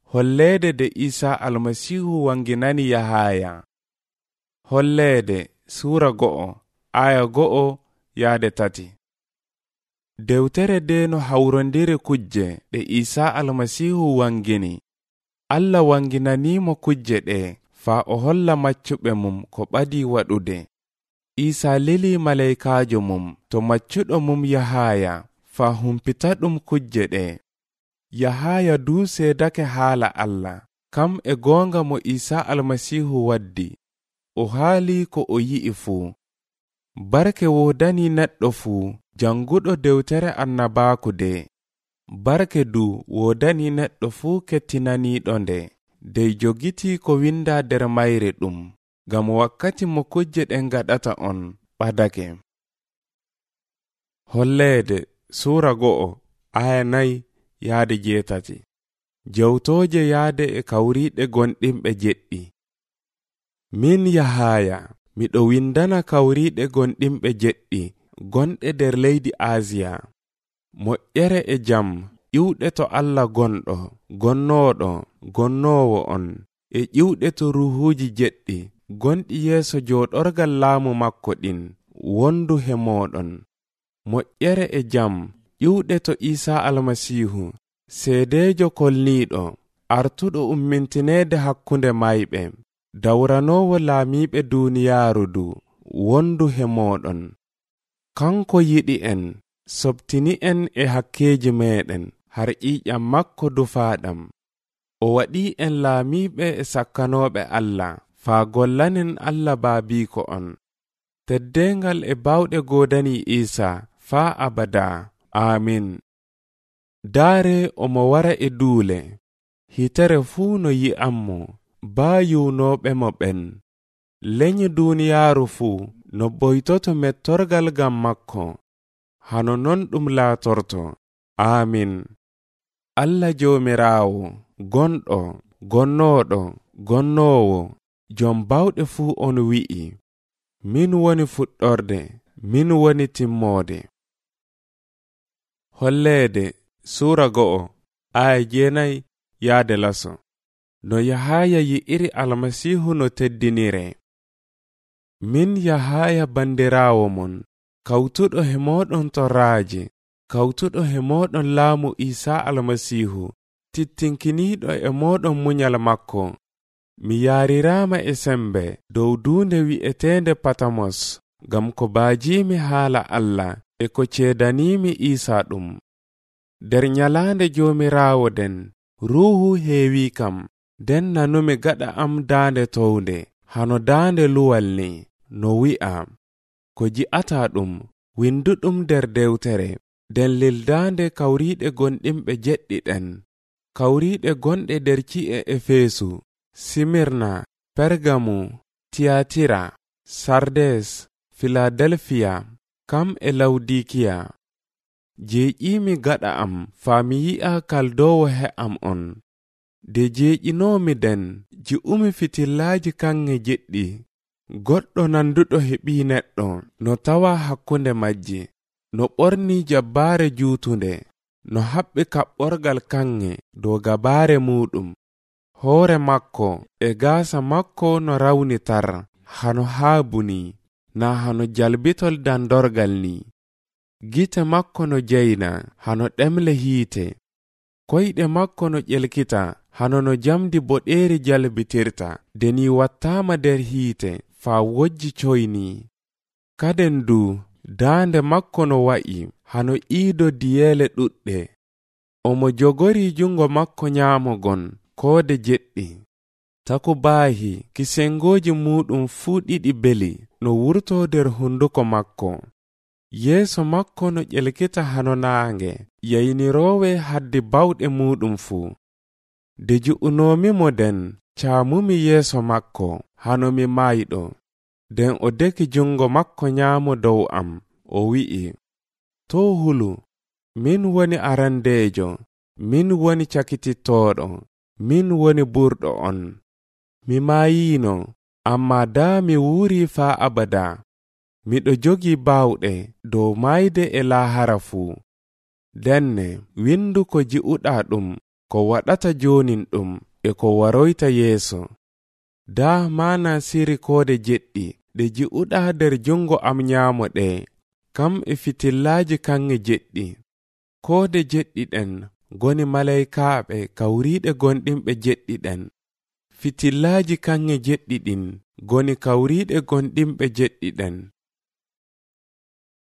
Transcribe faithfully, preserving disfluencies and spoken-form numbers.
Holleede de Isa almasihu wanginani Yahaya. Holleede Sura go'o aya go'o yaade tati. Dewtere de no hawrondire kujje de Isa almasihu wangini. Allah wanginanimo kujje de fa o holla maccuɓe mum ko ɓadi waɗude. Isa lili malaikajo mum to maccuɗo mum Yahaya fa humpita ɗum kujje ɗe. Yahaya du seedake haala Allah, kam e gonga mo Isa almasihu waddi, o haali ko o yi'i fuu. Barke wodani neɗɗo fuu janguɗo dewtere annabaku de. Barke du wodani neɗɗo fuu kettinaniɗo nde, dey jogiti ko winda der mayre ɗum, gam wakkati mo kujje ɗen gaɗata on ɓadake. Holleede Sura go'o aya nayi yaade jeetati. Jewtoje yaade e kawriɗe gonɗinɓe jeɗɗi. Min Yahaya miɗo windana kawriɗe gonɗinɓe jeɗɗi gonɗe der leydi Asiya. Moƴƴere e jam ƴiwɗe to Allah gonɗo, gonnoɗo, gonnowo on, e ƴiwɗe to ruhuji jeɗɗi gonɗi yeeso joɗorgal laamu makko ɗin wondu he moɗon. Moƴƴere e jam ƴiwɗe to Isa almasihu, seedejo kolniɗo, artuɗo ummintinede hakkunde mayɓe, dawranowo laamiɓe duniyaaru du wondu he moɗon. Kanko yiɗi en, sobtini en e hakkeji meɗen har ƴiƴam makko dufaɗam. O waɗi en laamiɓe e sakkanoɓe Allah, faa gollanen Allah baabiko on. Teddengal e bawɗe godani Isa faa abada. Amin. Daare omo wara e duule, hitere fuu no yi'ammo, baa yuunoɓe mo ɓen. Lenyi duniyaaru fuu no boytoto mettorgal gam makko, hano non ɗum laatorto. Amin. Allah Joomiraawo, gonɗo, gonnoɗo, gonnowo, jom bawɗe fuu on wi'i, min woni fuɗɗorde, min woni timmode. Holleede Sura go'o aya jeenayi yaade laso. No Yahaya yi'iri almasihu no teddinire. Min Yahaya bandiraawo mon, kawtuɗo he moɗon torraaje, kawtuɗo he moɗon laamu Isa almasihu, tittinkiniɗo e moɗon munyal makko. Mi yaarirama e sembe dow duunde wi'etende Patamos, gam ko baajimi haala Allah e ko ceedanimi Isa ɗum. Der nyalaande Joomiraawo den, ruhu heewi kam, den nanumi gaɗa am daande townde, hano daande luwal ni, no wi'a, ko ji'ata ɗum, winduɗum der dewtere, den lildaande kawriɗe gonɗinɓe jeɗɗi ɗen, kawriɗe gonɗe der ci'e Efesu, Simirna, Pergamu, Tiyatira, Sardes, Filadelfiya, kam e Lawdikiya. Jeeƴimi gaɗa am faami yi'a kaldowo he am on. De jeeƴinomi den ji'umi fitillaaji kanŋe jeɗɗi. Goɗɗo nanduɗo heɓi neɗɗo no tawa hakkunde majji, no ɓorni jabbaare juutunde, no haɓɓi kaɓɓorgal kanŋe dow gabaare muɗum. Hoore makko e gaasa makko no rawni tar, hano haabuni, na hano jalbitol dandorgal ni. Gite makko no jeyna, hano ɗemle hiite. Koyɗe makko no ƴelkita, hano no jamdi boɗeeri jalbitirta, deni wattama der hiite, faa wojji coyni. Kaden du, daande makko no wa'i, hano iido diyeele ɗuɗɗe. Omo jogori jungo makko nyaamogon, koode jeɗɗi. Taku baahi, kisengoji muɗum fuu ɗiɗi beli, no wurto der hunduko makko. Yeeso makko no ƴelkita hano naange, yaynirowe haddi bawɗe muɗum fuu. De ju'unomi mo den, caamumi yeeso makko, hano mi mayɗo. Den o deki jungo makko nyaamo dow am, o wi'i, to hulu, min woni arandeejo, min woni cakitittoɗo, min woni burɗo on. Mi maayino, amma daa mi wuuri faa abada. Miɗo jogi bawɗe dow mayde e laahara fuu. Denne windu ko ji'uɗa ɗum ko waɗata jonin ɗum e ko waroyta yeeso. Daa mana siri koode jeɗɗi ɗe ji'uɗa nder jungo am nyaamo ɗe, kam e fitillaaji kanŋe jeɗɗi. Koode jeɗɗi ɗen goni malaykaaɓe kawriiɗe gonɗinɓe jeɗɗi ɗen. Fitillaaji kanŋe jeɗɗi ɗin goni kawriiɗe gonɗinɓe jeɗɗi ɗen.